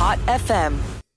Hot FM.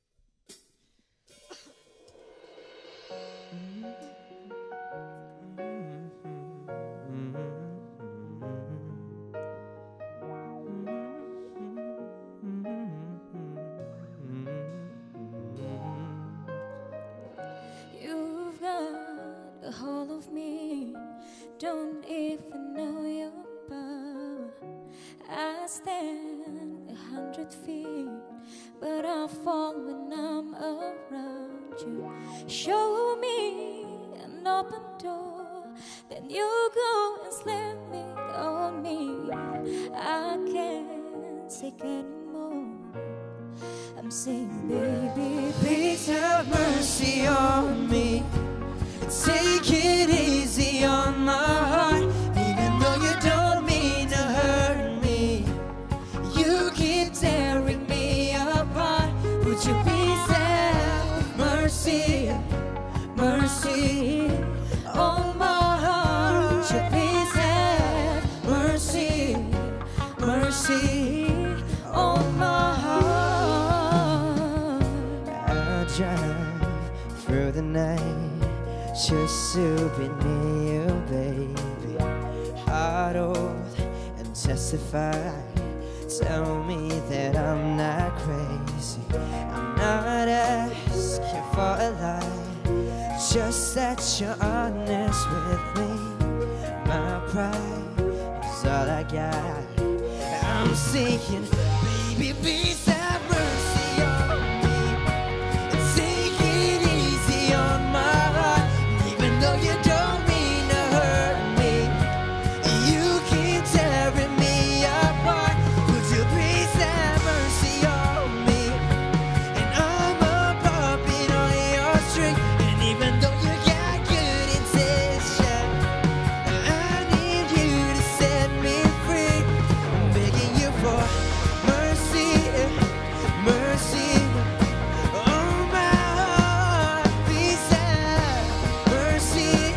You've got a hold of me, don't even know your power. I stand 100 feet, but I fall when I'm around you. Show me an open door, then you go and slam it on me. I can't take anymore. I'm saying, baby, Please have mercy on me. Take it easy on my heart. Even though you don't mean to hurt me, you keep tearing me apart. Would you please have mercy, mercy on my heart? Would you please have mercy, mercy on my heart? I drive through the night just to be near you, baby. Heart old and testify. Tell me that I'm not crazy. I'm not asking for a lie, just that you're honest with me. My pride is all I got. I'm saying, baby, please have mercy on me. Take it easy on my heart. Even though you don't mean to hurt me, you keep tearing me apart. Would you please have mercy on me? And I'm a puppet on your string. And even though you got good intention, I need you to set me free. I'm begging you for mercy, mercy. Oh my heart, please have mercy,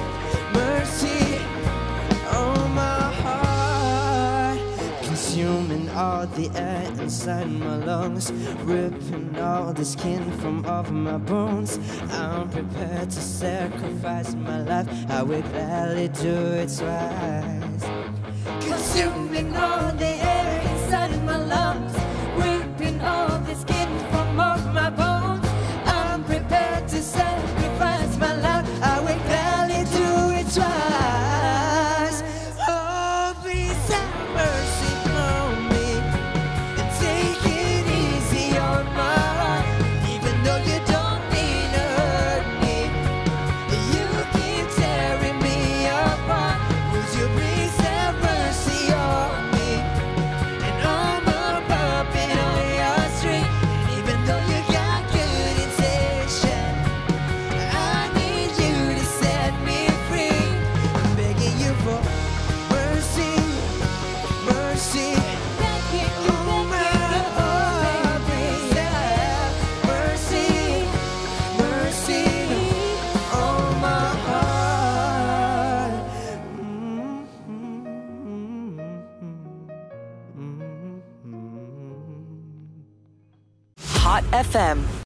mercy. Oh my heart, consuming all the air inside my lungs, ripping all the skin from off my bones. I'm prepared to sacrifice my life. I will gladly do it twice. Consuming all the air inside my lungs, ripping all the skin from off my bones. I'm prepared to sacrifice my life. I will gladly do it twice. Oh, please have mercy on me and take it easy on my heart. Even though you don't mean to hurt me, you keep tearing me apart. Would you please have mercy on me? And I'm a puppet on your string. And even though you got good intention, I need you to set me free. I'm begging you for mercy, mercy. Oh my heart, please have mercy, mercy. Oh my heart. Hot FM.